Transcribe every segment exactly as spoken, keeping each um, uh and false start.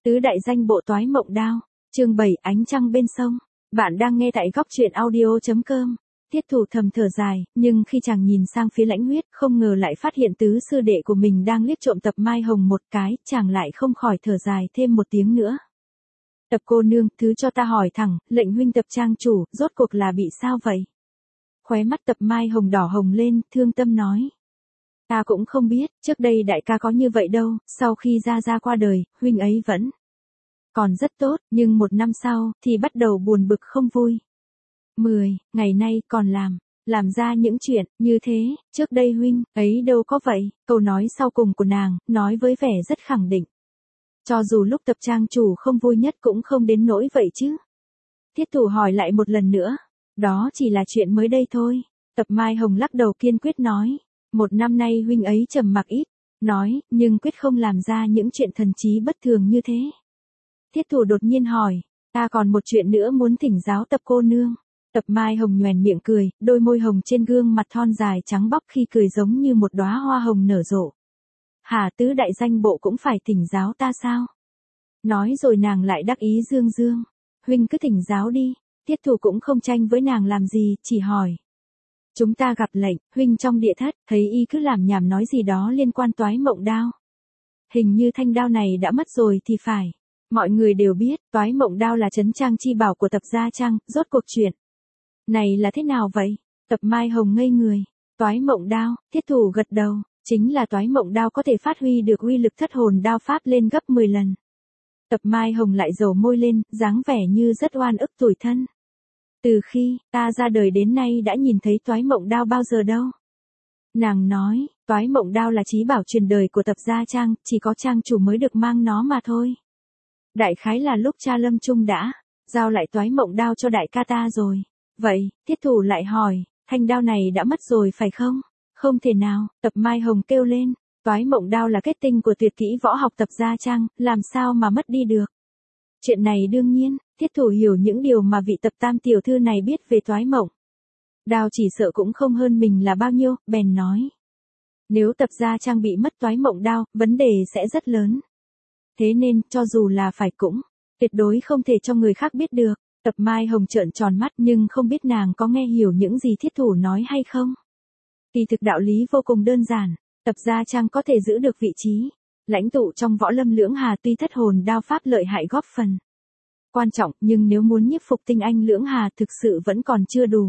Tứ đại danh bộ toái mộng đao, chương bảy ánh trăng bên sông. Bạn đang nghe tại góc truyện audio.com. Tiết Thủ thầm thở dài, nhưng khi chàng nhìn sang phía Lãnh Huyết, không ngờ lại phát hiện tứ sư đệ của mình đang liếc trộm Tập Mai Hồng một cái, chàng lại không khỏi thở dài thêm một tiếng nữa. Tập cô nương, thứ cho ta hỏi thẳng, lệnh huynh Tập trang chủ, rốt cuộc là bị sao vậy? Khóe mắt Tập Mai Hồng đỏ hồng lên, thương tâm nói. Ta cũng không biết, trước đây đại ca có như vậy đâu, sau khi Gia Gia qua đời, huynh ấy vẫn còn rất tốt, nhưng một năm sau, thì bắt đầu buồn bực không vui. Mười, ngày nay còn làm, làm ra những chuyện, như thế, trước đây huynh, ấy đâu có vậy, câu nói sau cùng của nàng, nói với vẻ rất khẳng định. Cho dù lúc Tập trang chủ không vui nhất cũng không đến nỗi vậy chứ. Tiết Thủ hỏi lại một lần nữa, đó chỉ là chuyện mới đây thôi. Tập Mai Hồng lắc đầu kiên quyết nói. Một năm nay huynh ấy trầm mặc ít, nói, nhưng quyết không làm ra những chuyện thần trí bất thường như thế. Tiết Thủ đột nhiên hỏi, ta còn một chuyện nữa muốn thỉnh giáo Tập cô nương. Tập Mai Hồng nhoẻn miệng cười, đôi môi hồng trên gương mặt thon dài trắng bóc khi cười giống như một đóa hoa hồng nở rộ. Hả, tứ đại danh bộ cũng phải thỉnh giáo ta sao? Nói rồi nàng lại đắc ý dương dương. Huynh cứ thỉnh giáo đi. Tiết Thủ cũng không tranh với nàng làm gì, chỉ hỏi. Chúng ta gặp lệnh, huynh trong địa thất, thấy y cứ làm nhảm nói gì đó liên quan toái mộng đao. Hình như thanh đao này đã mất rồi thì phải. Mọi người đều biết, toái mộng đao là trấn trang chi bảo của Tập Gia Trang, rốt cuộc chuyện này là thế nào vậy? Tập Mai Hồng ngây người. Toái mộng đao, Tiết Thủ gật đầu, chính là toái mộng đao có thể phát huy được uy lực thất hồn đao pháp lên gấp mười lần. Tập Mai Hồng lại dầu môi lên, dáng vẻ như rất oan ức tủi thân. Từ khi ta ra đời đến nay đã nhìn thấy toái mộng đao bao giờ đâu. Nàng nói, toái mộng đao là chí bảo truyền đời của Tập Gia Trang, chỉ có trang chủ mới được mang nó mà thôi. Đại khái là lúc cha lâm chung đã giao lại toái mộng đao cho đại ca ta rồi. Vậy, Tiết Thủ lại hỏi, thanh đao này đã mất rồi phải không? Không thể nào, Tập Mai Hồng kêu lên, toái mộng đao là kết tinh của tuyệt kỹ võ học Tập Gia Trang, làm sao mà mất đi được? Chuyện này đương nhiên, Tiết Thủ hiểu những điều mà vị Tập tam tiểu thư này biết về toái mộng đao chỉ sợ cũng không hơn mình là bao nhiêu, bèn nói. Nếu Tập Gia Trang bị mất toái mộng đao, vấn đề sẽ rất lớn. Thế nên, cho dù là phải cũng, tuyệt đối không thể cho người khác biết được. Tập Mai Hồng trợn tròn mắt nhưng không biết nàng có nghe hiểu những gì Tiết Thủ nói hay không. Kỳ thực đạo lý vô cùng đơn giản, Tập Gia Trang có thể giữ được vị trí lãnh tụ trong võ lâm lưỡng hà tuy thất hồn đao pháp lợi hại góp phần quan trọng, nhưng nếu muốn nhiếp phục tinh anh lưỡng hà thực sự vẫn còn chưa đủ.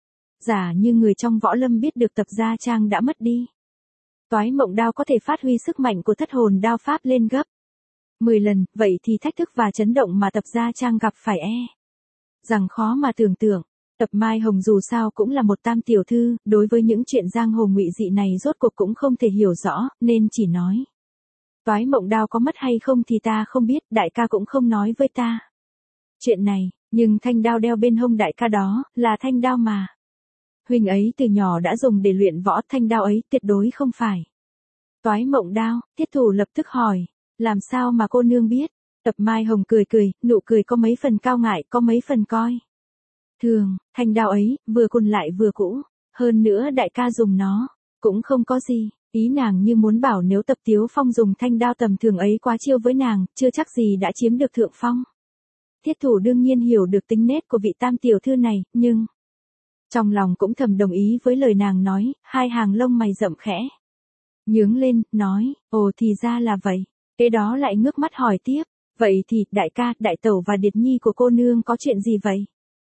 Giả như người trong võ lâm biết được Tập Gia Trang đã mất đi toái mộng đao có thể phát huy sức mạnh của thất hồn đao pháp lên gấp mười lần, vậy thì thách thức và chấn động mà Tập Gia Trang gặp phải e rằng khó mà tưởng tượng. Tập Mai Hồng dù sao cũng là một tam tiểu thư, đối với những chuyện giang hồ ngụy dị này rốt cuộc cũng không thể hiểu rõ, nên chỉ nói. Toái mộng đao có mất hay không thì ta không biết, đại ca cũng không nói với ta chuyện này, nhưng thanh đao đeo bên hông đại ca đó, là thanh đao mà huynh ấy từ nhỏ đã dùng để luyện võ, thanh đao ấy tuyệt đối không phải toái mộng đao. Tiết Thủ lập tức hỏi, làm sao mà cô nương biết? Tập Mai Hồng cười cười, nụ cười có mấy phần cao ngại, có mấy phần coi thường, thanh đao ấy, vừa cùn lại vừa cũ, hơn nữa đại ca dùng nó, cũng không có gì, ý nàng như muốn bảo nếu Tập Tiếu Phong dùng thanh đao tầm thường ấy quá chiêu với nàng, chưa chắc gì đã chiếm được thượng phong. Tiết Thủ đương nhiên hiểu được tính nết của vị tam tiểu thư này, nhưng trong lòng cũng thầm đồng ý với lời nàng nói, hai hàng lông mày rậm khẽ nhướng lên, nói, ồ thì ra là vậy. Kế đó lại ngước mắt hỏi tiếp, vậy thì, đại ca, đại tẩu và điệt nhi của cô nương có chuyện gì vậy?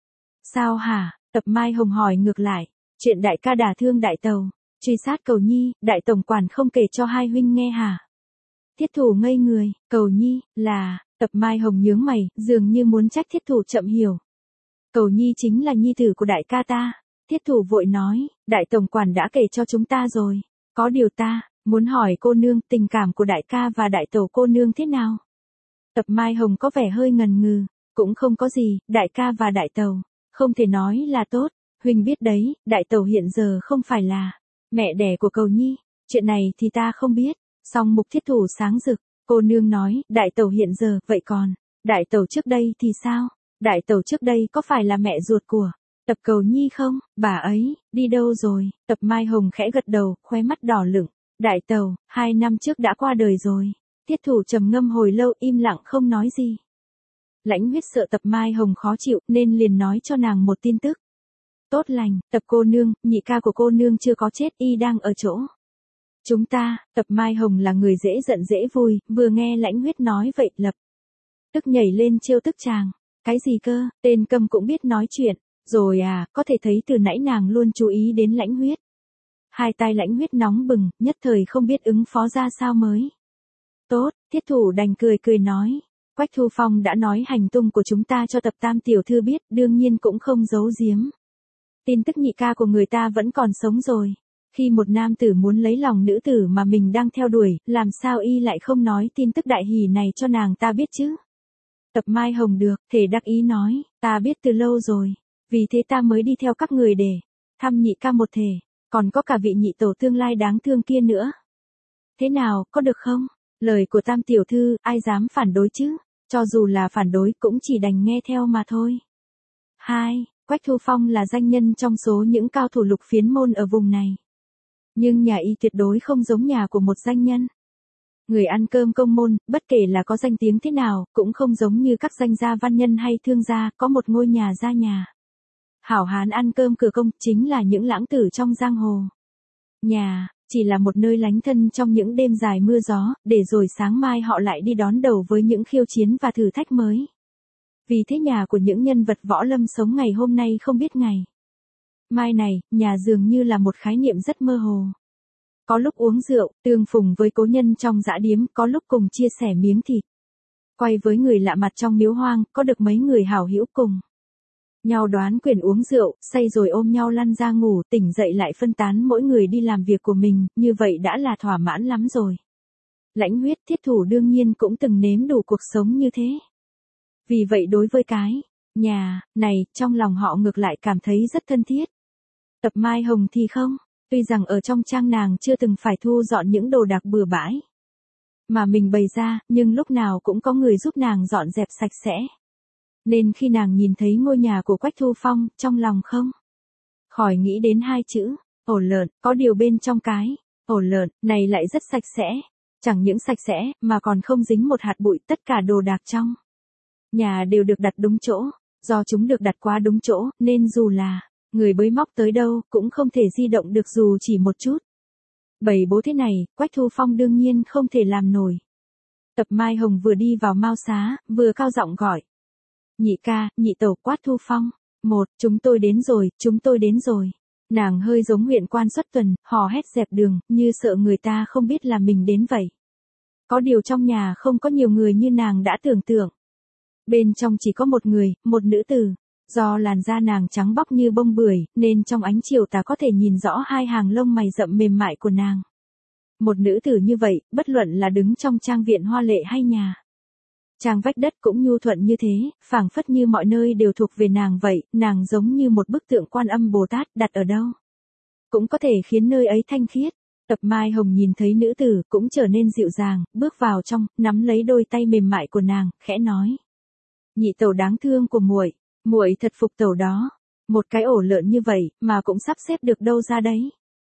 Sao hả? Tập Mai Hồng hỏi ngược lại, chuyện đại ca đả thương đại tẩu, truy sát Cầu Nhi, đại tổng quản không kể cho hai huynh nghe hả? Tiết Thủ ngây người, Cầu Nhi, là, Tập Mai Hồng nhướng mày, dường như muốn trách Tiết Thủ chậm hiểu. Cầu Nhi chính là nhi tử của đại ca ta. Tiết Thủ vội nói, đại tổng quản đã kể cho chúng ta rồi, có điều ta muốn hỏi cô nương, tình cảm của đại ca và đại tẩu cô nương thế nào? Tập Mai Hồng có vẻ hơi ngần ngừ, cũng không có gì, đại ca và đại tẩu không thể nói là tốt, huynh biết đấy, đại tẩu hiện giờ không phải là mẹ đẻ của Cầu Nhi, chuyện này thì ta không biết. Song mục Thiết Thủ sáng rực, cô nương nói, đại tẩu hiện giờ, vậy còn đại tẩu trước đây thì sao? Đại tẩu trước đây có phải là mẹ ruột của Tập Cầu Nhi không? Bà ấy đi đâu rồi? Tập Mai Hồng khẽ gật đầu, khóe mắt đỏ lửng. Đại tẩu hai năm trước đã qua đời rồi. Tiết Thủ trầm ngâm hồi lâu im lặng không nói gì. Lãnh Huyết sợ Tập Mai Hồng khó chịu nên liền nói cho nàng một tin tức. Tốt lành, Tập cô nương, nhị ca của cô nương chưa có chết, y đang ở chỗ chúng ta. Tập Mai Hồng là người dễ giận dễ vui, vừa nghe Lãnh Huyết nói vậy lập tức nhảy lên trêu tức chàng. Cái gì cơ, tên câm cũng biết nói chuyện, rồi à, có thể thấy từ nãy nàng luôn chú ý đến Lãnh Huyết. Hai tai Lãnh Huyết nóng bừng, nhất thời không biết ứng phó ra sao mới tốt. Tiết Thủ đành cười cười nói. Quách Thu Phong đã nói hành tung của chúng ta cho Tập Tam tiểu thư biết, đương nhiên cũng không giấu giếm. Tin tức nhị ca của người ta vẫn còn sống rồi. Khi một nam tử muốn lấy lòng nữ tử mà mình đang theo đuổi, làm sao y lại không nói tin tức đại hỷ này cho nàng ta biết chứ? Tập Mai Hồng được, thể đắc ý nói, ta biết từ lâu rồi. Vì thế ta mới đi theo các người để thăm nhị ca một thể, còn có cả vị nhị tổ tương lai đáng thương kia nữa. Thế nào, có được không? Lời của Tam tiểu thư, ai dám phản đối chứ? Cho dù là phản đối cũng chỉ đành nghe theo mà thôi. Hai, Quách Thu Phong là danh nhân trong số những cao thủ lục phiến môn ở vùng này. Nhưng nhà y tuyệt đối không giống nhà của một danh nhân. Người ăn cơm công môn, bất kể là có danh tiếng thế nào, cũng không giống như các danh gia văn nhân hay thương gia, có một ngôi nhà gia nhà. Hảo hán ăn cơm cửa công, chính là những lãng tử trong giang hồ. Nhà, chỉ là một nơi lánh thân trong những đêm dài mưa gió, để rồi sáng mai họ lại đi đón đầu với những khiêu chiến và thử thách mới. Vì thế nhà của những nhân vật võ lâm sống ngày hôm nay không biết ngày mai này, nhà dường như là một khái niệm rất mơ hồ. Có lúc uống rượu, tương phùng với cố nhân trong dã điếm, có lúc cùng chia sẻ miếng thịt. Quay với người lạ mặt trong miếu hoang, có được mấy người hảo hữu cùng nhau đoán quyền uống rượu, say rồi ôm nhau lăn ra ngủ, tỉnh dậy lại phân tán mỗi người đi làm việc của mình, như vậy đã là thỏa mãn lắm rồi. Lãnh Huyết, Thiết Thủ đương nhiên cũng từng nếm đủ cuộc sống như thế. Vì vậy đối với cái nhà này, trong lòng họ ngược lại cảm thấy rất thân thiết. Tập Mai Hồng thì không, tuy rằng ở trong trang nàng chưa từng phải thu dọn những đồ đạc bừa bãi mà mình bày ra, nhưng lúc nào cũng có người giúp nàng dọn dẹp sạch sẽ. Nên khi nàng nhìn thấy ngôi nhà của Quách Thu Phong, trong lòng không khỏi nghĩ đến hai chữ, ổ lợn, có điều bên trong cái ổ lợn này lại rất sạch sẽ. Chẳng những sạch sẽ, mà còn không dính một hạt bụi, tất cả đồ đạc trong nhà đều được đặt đúng chỗ. Do chúng được đặt quá đúng chỗ, nên dù là người bới móc tới đâu, cũng không thể di động được dù chỉ một chút. Bày bố thế này, Quách Thu Phong đương nhiên không thể làm nổi. Tập Mai Hồng vừa đi vào Mao Xá, vừa cao giọng gọi. Nhị ca, nhị tẩu, Quách Thu Phong. Một, chúng tôi đến rồi, chúng tôi đến rồi. Nàng hơi giống huyện quan xuất tuần, hò hét dẹp đường, như sợ người ta không biết là mình đến vậy. Có điều trong nhà không có nhiều người như nàng đã tưởng tượng. Bên trong chỉ có một người, một nữ tử. Do làn da nàng trắng bóc như bông bưởi, nên trong ánh chiều tà có thể nhìn rõ hai hàng lông mày rậm mềm mại của nàng. Một nữ tử như vậy, bất luận là đứng trong trang viện hoa lệ hay nhà trang vách đất cũng nhu thuận như thế, phảng phất như mọi nơi đều thuộc về nàng vậy, nàng giống như một bức tượng Quan Âm Bồ Tát, đặt ở đâu cũng có thể khiến nơi ấy thanh khiết. Tập Mai Hồng nhìn thấy nữ tử, cũng trở nên dịu dàng, bước vào trong, nắm lấy đôi tay mềm mại của nàng, khẽ nói: "Nhị tẩu đáng thương của muội, muội thật phục tẩu đó, một cái ổ lợn như vậy mà cũng sắp xếp được đâu ra đấy."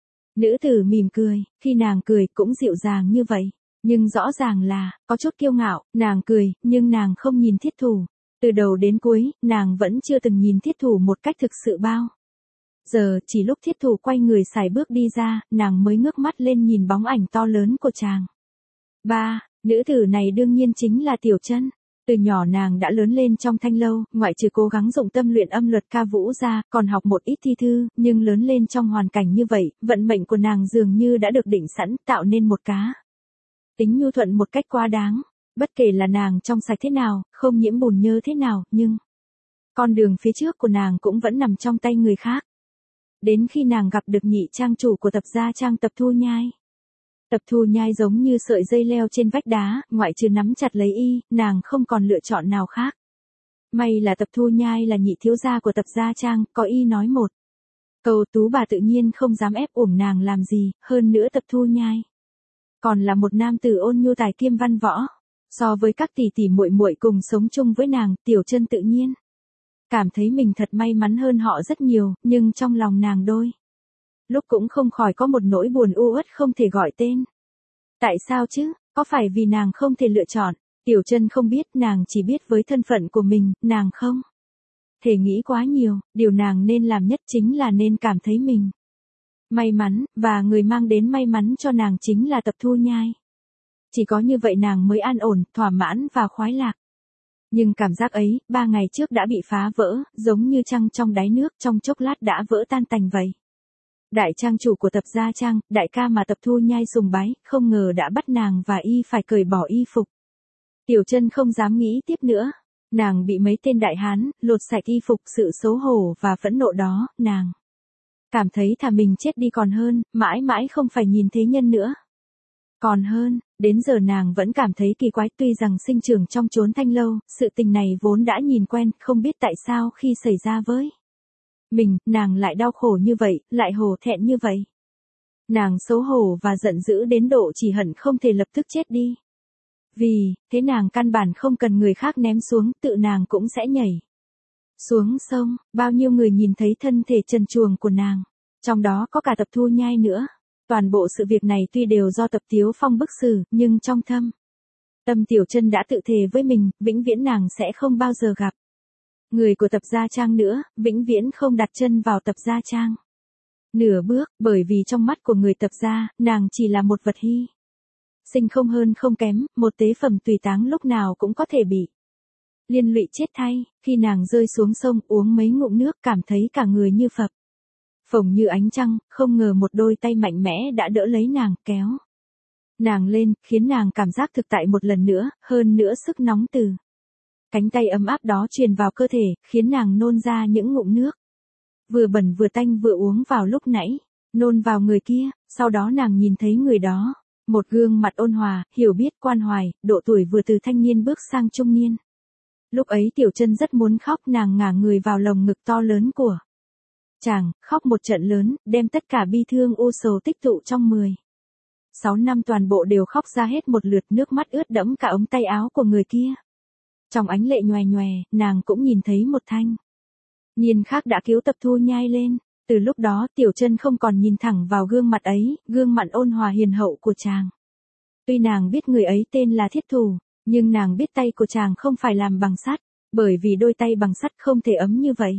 Nữ tử mỉm cười, khi nàng cười cũng dịu dàng như vậy, nhưng rõ ràng là có chút kiêu ngạo. Nàng cười, nhưng nàng không nhìn Thiết Thủ. Từ đầu đến cuối, nàng vẫn chưa từng nhìn Thiết Thủ một cách thực sự bao giờ, chỉ lúc Thiết Thủ quay người sải bước đi ra, nàng mới ngước mắt lên nhìn bóng ảnh to lớn của chàng. Ba, nữ tử này đương nhiên chính là Tiểu Chân. Từ nhỏ nàng đã lớn lên trong thanh lâu, ngoại trừ cố gắng dụng tâm luyện âm luật ca vũ ra, còn học một ít thi thư, nhưng lớn lên trong hoàn cảnh như vậy, vận mệnh của nàng dường như đã được định sẵn, tạo nên một cá tính nhu thuận một cách quá đáng. Bất kể là nàng trong sạch thế nào, không nhiễm bùn nhơ thế nào, nhưng con đường phía trước của nàng cũng vẫn nằm trong tay người khác. Đến khi nàng gặp được nhị trang chủ của Tập gia trang Tập Thu Nhai. Tập Thu Nhai giống như sợi dây leo trên vách đá, ngoại trừ nắm chặt lấy y, nàng không còn lựa chọn nào khác. May là Tập Thu Nhai là nhị thiếu gia của Tập gia trang, có y nói một câu, tú bà tự nhiên không dám ép uổng nàng làm gì, hơn nữa Tập Thu Nhai còn là một nam tử ôn nhu tài kiêm văn võ. So với các tỷ tỷ muội muội cùng sống chung với nàng, Tiểu Chân tự nhiên cảm thấy mình thật may mắn hơn họ rất nhiều, nhưng trong lòng nàng đôi lúc cũng không khỏi có một nỗi buồn u uất không thể gọi tên. Tại sao chứ? Có phải vì nàng không thể lựa chọn? Tiểu Chân không biết, nàng chỉ biết với thân phận của mình, nàng không thể nghĩ quá nhiều, điều nàng nên làm nhất chính là nên cảm thấy mình may mắn, và người mang đến may mắn cho nàng chính là Tập Thu Nhai. Chỉ có như vậy nàng mới an ổn, thỏa mãn và khoái lạc. Nhưng cảm giác ấy, ba ngày trước đã bị phá vỡ, giống như trăng trong đáy nước, trong chốc lát đã vỡ tan tành vậy. Đại trang chủ của Tập gia Trang, đại ca mà Tập Thu Nhai sùng bái, không ngờ đã bắt nàng và y phải cởi bỏ y phục. Tiểu Chân không dám nghĩ tiếp nữa. Nàng bị mấy tên đại hán lột sạch y phục, sự xấu hổ và phẫn nộ đó, nàng cảm thấy thà mình chết đi còn hơn, mãi mãi không phải nhìn thế nhân nữa. Còn hơn, đến giờ nàng vẫn cảm thấy kỳ quái, tuy rằng sinh trưởng trong chốn Thanh Lâu, sự tình này vốn đã nhìn quen, không biết tại sao khi xảy ra với mình, nàng lại đau khổ như vậy, lại hổ thẹn như vậy. Nàng xấu hổ và giận dữ đến độ chỉ hận không thể lập tức chết đi. Vì thế nàng căn bản không cần người khác ném xuống, tự nàng cũng sẽ nhảy xuống sông. Bao nhiêu người nhìn thấy thân thể trần truồng của nàng, trong đó có cả Tập Thu Nhai nữa. Toàn bộ sự việc này tuy đều do Tập Tiếu Phong bức xử, nhưng trong thâm tâm Tiểu Chân đã tự thề với mình, vĩnh viễn nàng sẽ không bao giờ gặp người của Tập gia Trang nữa, vĩnh viễn không đặt chân vào Tập gia Trang nửa bước, bởi vì trong mắt của người Tập gia, nàng chỉ là một vật hy sinh không hơn không kém, một tế phẩm tùy táng lúc nào cũng có thể bị liên lụy chết thay. Khi nàng rơi xuống sông, uống mấy ngụm nước, cảm thấy cả người như phập phồng như ánh trăng, không ngờ một đôi tay mạnh mẽ đã đỡ lấy nàng, kéo nàng lên, khiến nàng cảm giác thực tại một lần nữa, hơn nữa sức nóng từ cánh tay ấm áp đó truyền vào cơ thể, khiến nàng nôn ra những ngụm nước vừa bẩn vừa tanh vừa uống vào lúc nãy, nôn vào người kia. Sau đó nàng nhìn thấy người đó, một gương mặt ôn hòa, hiểu biết, quan hoài, độ tuổi vừa từ thanh niên bước sang trung niên. Lúc ấy Tiểu Chân rất muốn khóc, nàng ngả người vào lồng ngực to lớn của chàng, khóc một trận lớn, đem tất cả bi thương u sầu tích tụ trong mười sáu năm toàn bộ đều khóc ra hết một lượt, nước mắt ướt đẫm cả ống tay áo của người kia. Trong ánh lệ nhòe nhòe, nàng cũng nhìn thấy một thanh niên khác đã cứu Tập Thu Nhai lên. Từ lúc đó Tiểu Chân không còn nhìn thẳng vào gương mặt ấy, gương mặt ôn hòa hiền hậu của chàng. Tuy nàng biết người ấy tên là Thiết Thủ, nhưng nàng biết tay của chàng không phải làm bằng sắt, bởi vì đôi tay bằng sắt không thể ấm như vậy.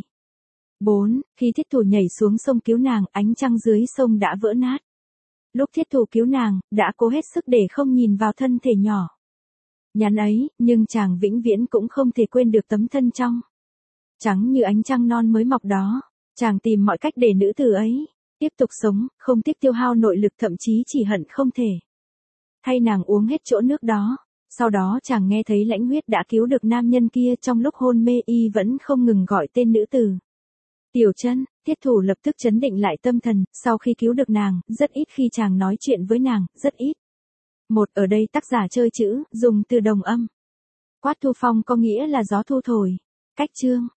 bốn. Khi Thiết Thủ nhảy xuống sông cứu nàng, ánh trăng dưới sông đã vỡ nát. Lúc Thiết Thủ cứu nàng, đã cố hết sức để không nhìn vào thân thể nhỏ nhắn ấy, nhưng chàng vĩnh viễn cũng không thể quên được tấm thân trong trắng như ánh trăng non mới mọc đó. Chàng tìm mọi cách để nữ tử ấy tiếp tục sống, không tiếc tiêu hao nội lực, thậm chí chỉ hận không thể thay nàng uống hết chỗ nước đó. Sau đó chàng nghe thấy Lãnh Huyết đã cứu được nam nhân kia, trong lúc hôn mê y vẫn không ngừng gọi tên nữ tử Tiểu Chân. Thiết Thủ lập tức trấn định lại tâm thần, sau khi cứu được nàng, rất ít khi chàng nói chuyện với nàng, rất ít. Một, ở đây tác giả chơi chữ, dùng từ đồng âm. Quát thu phong có nghĩa là gió thu thổi. Cách chương